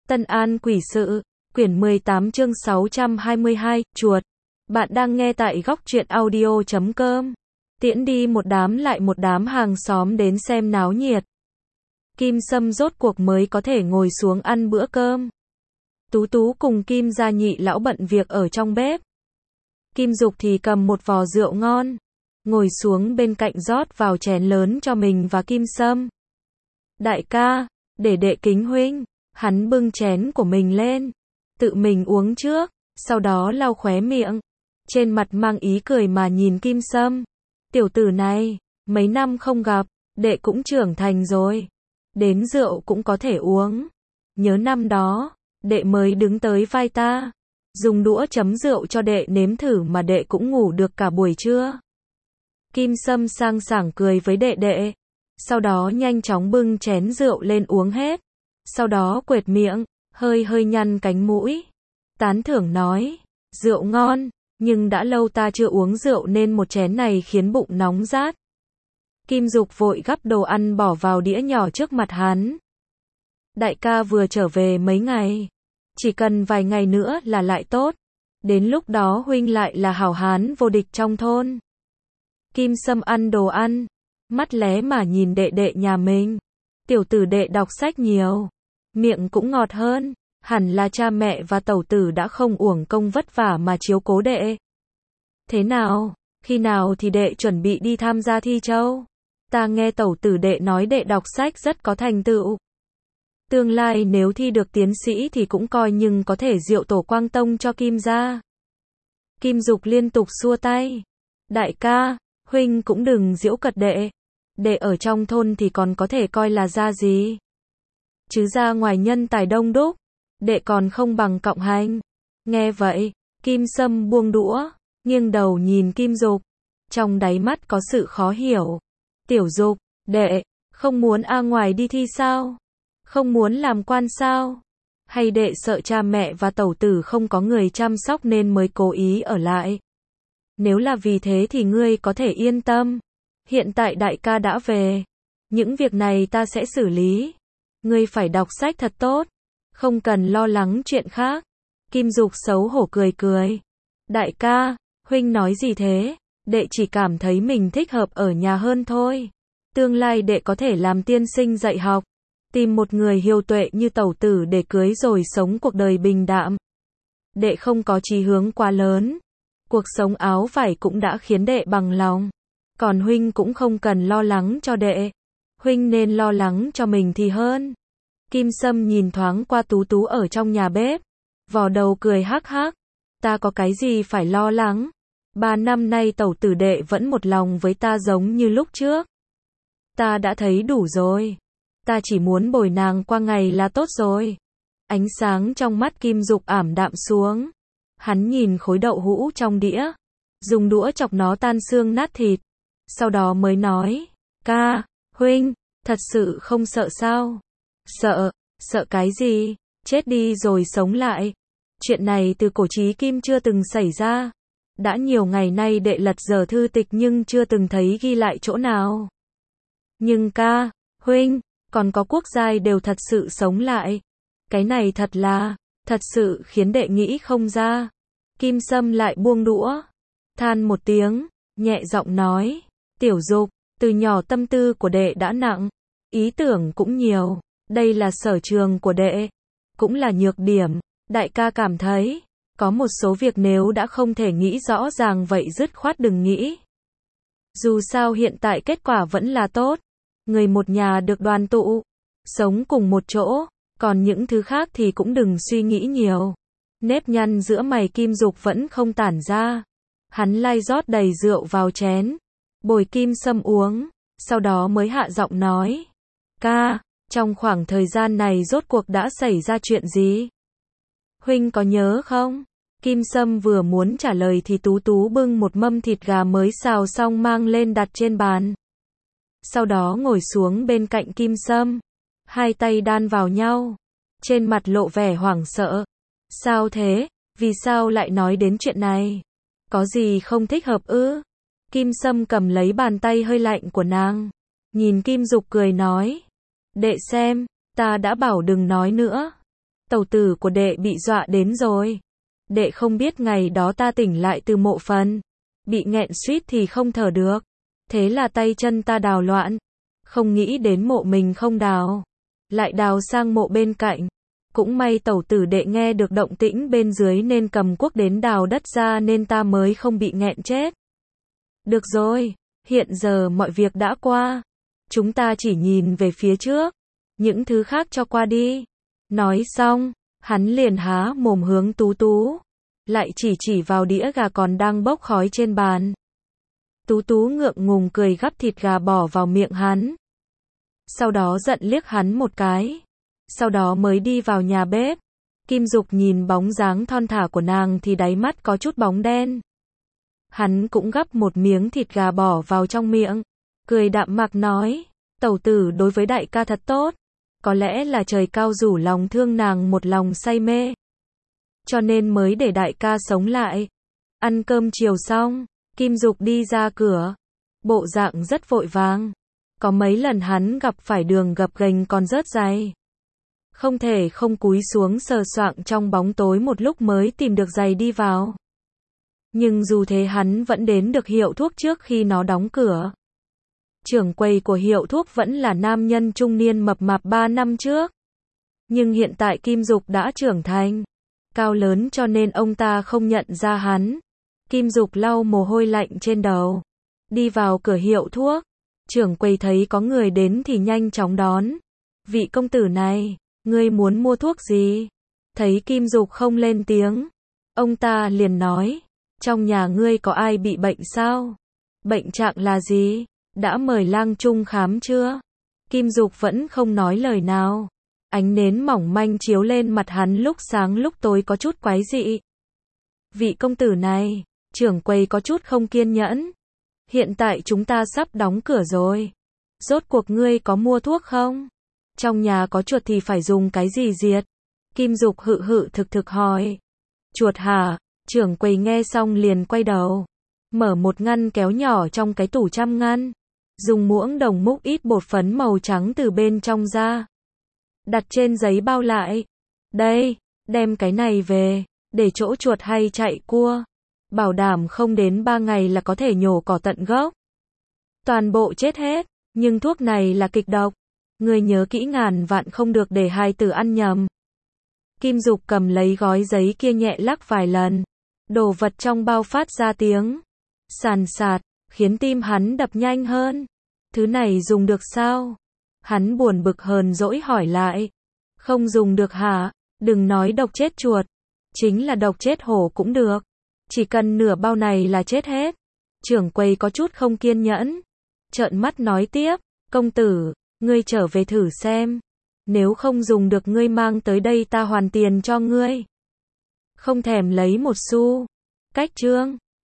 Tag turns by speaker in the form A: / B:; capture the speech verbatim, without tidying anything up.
A: Tân An Quỷ Sự, quyển mười tám chương sáu trăm hai mươi hai, chuột. Bạn đang nghe tại góc truyện audio chấm com. Tiễn đi một đám lại một đám hàng xóm đến xem náo nhiệt. Kim Sâm rốt cuộc mới có thể ngồi xuống ăn bữa cơm. Tú Tú cùng Kim gia nhị lão bận việc ở trong bếp. Kim Dục thì cầm một vò rượu ngon, ngồi xuống bên cạnh rót vào chén lớn cho mình và Kim Sâm. Đại ca, để đệ kính huynh. Hắn bưng chén của mình lên, tự mình uống trước, sau đó lau khóe miệng, trên mặt mang ý cười mà nhìn Kim Sâm. Tiểu tử này, mấy năm không gặp, đệ cũng trưởng thành rồi, đến rượu cũng có thể uống. Nhớ năm đó, đệ mới đứng tới vai ta, dùng đũa chấm rượu cho đệ nếm thử mà đệ cũng ngủ được cả buổi trưa. Kim Sâm sang sảng cười với đệ đệ, sau đó nhanh chóng bưng chén rượu lên uống hết. Sau đó quệt miệng, hơi hơi nhăn cánh mũi, tán thưởng nói, rượu ngon, nhưng đã lâu ta chưa uống rượu nên một chén này khiến bụng nóng rát. Kim Dục vội gắp đồ ăn bỏ vào đĩa nhỏ trước mặt hắn. Đại ca vừa trở về mấy ngày, chỉ cần vài ngày nữa là lại tốt, đến lúc đó huynh lại là hảo hán vô địch trong thôn. Kim Sâm ăn đồ ăn, mắt lé mà nhìn đệ đệ nhà mình. Tiểu tử đệ đọc sách nhiều, miệng cũng ngọt hơn, hẳn là cha mẹ và tẩu tử đã không uổng công vất vả mà chiếu cố đệ. Thế nào, khi nào thì đệ chuẩn bị đi tham gia thi châu? Ta nghe tẩu tử đệ nói đệ đọc sách rất có thành tựu. Tương lai nếu thi được tiến sĩ thì cũng coi nhưng có thể diệu tổ quang tông cho Kim gia. Kim Dục liên tục xua tay. Đại ca, huynh cũng đừng giễu cợt đệ. Đệ ở trong thôn thì còn có thể coi là ra gì? Chứ ra ngoài nhân tài đông đúc, đệ còn không bằng cọng hành. Nghe vậy, Kim Sâm buông đũa, nghiêng đầu nhìn Kim Dục, trong đáy mắt có sự khó hiểu. Tiểu Dục, đệ, không muốn a ngoài đi thi sao? Không muốn làm quan sao? Hay đệ sợ cha mẹ và tẩu tử không có người chăm sóc nên mới cố ý ở lại? Nếu là vì thế thì ngươi có thể yên tâm. Hiện tại đại ca đã về, những việc này ta sẽ xử lý. Ngươi phải đọc sách thật tốt, không cần lo lắng chuyện khác. Kim Dục xấu hổ cười cười. Đại ca, huynh nói gì thế? Đệ chỉ cảm thấy mình thích hợp ở nhà hơn thôi. Tương lai đệ có thể làm tiên sinh dạy học, tìm một người hiếu tuệ như tẩu tử để cưới rồi sống cuộc đời bình đạm. Đệ không có chí hướng quá lớn, cuộc sống áo vải cũng đã khiến đệ bằng lòng. Còn huynh cũng không cần lo lắng cho đệ, huynh nên lo lắng cho mình thì hơn. Kim Sâm nhìn thoáng qua Tú Tú ở trong nhà bếp, vò đầu cười hắc hắc. Ta có cái gì phải lo lắng? Ba năm nay tẩu tử đệ vẫn một lòng với ta giống như lúc trước. Ta đã thấy đủ rồi. Ta chỉ muốn bồi nàng qua ngày là tốt rồi. Ánh sáng trong mắt Kim Dục ảm đạm xuống. Hắn nhìn khối đậu hũ trong đĩa, dùng đũa chọc nó tan xương nát thịt. Sau đó mới nói, ca, huynh, thật sự không sợ sao? Sợ, sợ cái gì? Chết đi rồi sống lại. Chuyện này từ cổ chí kim chưa từng xảy ra. Đã nhiều ngày nay đệ lật dở thư tịch nhưng chưa từng thấy ghi lại chỗ nào. Nhưng ca, huynh, còn có quốc giai đều thật sự sống lại. Cái này thật là, thật sự khiến đệ nghĩ không ra. Kim Sâm lại buông đũa, than một tiếng, nhẹ giọng nói. Tiểu Dục, từ nhỏ tâm tư của đệ đã nặng, ý tưởng cũng nhiều, đây là sở trường của đệ, cũng là nhược điểm. Đại ca cảm thấy, có một số việc nếu đã không thể nghĩ rõ ràng vậy dứt khoát đừng nghĩ. Dù sao hiện tại kết quả vẫn là tốt, người một nhà được đoàn tụ, sống cùng một chỗ, còn những thứ khác thì cũng đừng suy nghĩ nhiều. Nếp nhăn giữa mày Kim Dục vẫn không tản ra, hắn lai rót đầy rượu vào chén, bồi Kim Sâm uống, sau đó mới hạ giọng nói. Ca, trong khoảng thời gian này rốt cuộc đã xảy ra chuyện gì? Huynh có nhớ không? Kim Sâm vừa muốn trả lời thì Tú Tú bưng một mâm thịt gà mới xào xong mang lên đặt trên bàn. Sau đó ngồi xuống bên cạnh Kim Sâm, hai tay đan vào nhau, trên mặt lộ vẻ hoảng sợ. Sao thế? Vì sao lại nói đến chuyện này? Có gì không thích hợp ư? Kim Sâm cầm lấy bàn tay hơi lạnh của nàng, nhìn Kim Dục cười nói. Đệ xem, ta đã bảo đừng nói nữa. Tẩu tử của đệ bị dọa đến rồi. Đệ không biết ngày đó ta tỉnh lại từ mộ phần, bị nghẹn suýt thì không thở được. Thế là tay chân ta đào loạn. Không nghĩ đến mộ mình không đào, lại đào sang mộ bên cạnh. Cũng may tẩu tử đệ nghe được động tĩnh bên dưới nên cầm cuốc đến đào đất ra nên ta mới không bị nghẹn chết. Được rồi, hiện giờ mọi việc đã qua. Chúng ta chỉ nhìn về phía trước, những thứ khác cho qua đi. Nói xong, hắn liền há mồm hướng Tú Tú, lại chỉ chỉ vào đĩa gà còn đang bốc khói trên bàn. Tú Tú ngượng ngùng cười gắp thịt gà bỏ vào miệng hắn. Sau đó giận liếc hắn một cái. Sau đó mới đi vào nhà bếp. Kim Dục nhìn bóng dáng thon thả của nàng thì đáy mắt có chút bóng đen. Hắn cũng gắp một miếng thịt gà bỏ vào trong miệng, cười đạm mạc nói, tẩu tử đối với đại ca thật tốt. Có lẽ là trời cao rủ lòng thương nàng một lòng say mê, cho nên mới để đại ca sống lại. Ăn cơm chiều xong, Kim Dục đi ra cửa, bộ dạng rất vội vàng. Có mấy lần hắn gặp phải đường gập ghềnh còn rớt giày, không thể không cúi xuống sờ soạng trong bóng tối một lúc mới tìm được giày đi vào. Nhưng dù thế hắn vẫn đến được hiệu thuốc trước khi nó đóng cửa. Trưởng quầy của hiệu thuốc vẫn là nam nhân trung niên mập mạp ba năm trước. Nhưng hiện tại Kim Dục đã trưởng thành, cao lớn cho nên ông ta không nhận ra hắn. Kim Dục lau mồ hôi lạnh trên đầu, đi vào cửa hiệu thuốc. Trưởng quầy thấy có người đến thì nhanh chóng đón. Vị công tử này, ngươi muốn mua thuốc gì? Thấy Kim Dục không lên tiếng, ông ta liền nói, trong nhà ngươi có ai bị bệnh sao? Bệnh trạng là gì? Đã mời lang trung khám chưa? Kim Dục vẫn không nói lời nào. Ánh nến mỏng manh chiếu lên mặt hắn lúc sáng lúc tối có chút quái dị. Vị công tử này, trưởng quầy có chút không kiên nhẫn. Hiện tại chúng ta sắp đóng cửa rồi. Rốt cuộc ngươi có mua thuốc không? Trong nhà có chuột thì phải dùng cái gì diệt? Kim Dục hự hự thực thực hỏi. Chuột hả? Trưởng quầy nghe xong liền quay đầu, mở một ngăn kéo nhỏ trong cái tủ trăm ngăn, dùng muỗng đồng múc ít bột phấn màu trắng từ bên trong ra, đặt trên giấy bao lại. Đây, đem cái này về, để chỗ chuột hay chạy cua. Bảo đảm không đến ba ngày là có thể nhổ cỏ tận gốc. Toàn bộ chết hết, nhưng thuốc này là kịch độc. Ngươi nhớ kỹ ngàn vạn không được để hài tử ăn nhầm. Kim Dục cầm lấy gói giấy kia nhẹ lắc vài lần. Đồ vật trong bao phát ra tiếng sàn sạt, khiến tim hắn đập nhanh hơn. Thứ này dùng được sao? Hắn buồn bực hờn dỗi hỏi lại. Không dùng được hả? Đừng nói độc chết chuột, chính là độc chết hổ cũng được. Chỉ cần nửa bao này là chết hết. Trưởng quầy có chút không kiên nhẫn, trợn mắt nói tiếp, công tử, ngươi trở về thử xem. Nếu không dùng được ngươi mang tới đây ta hoàn tiền cho ngươi. Không thèm lấy một xu. Cách chương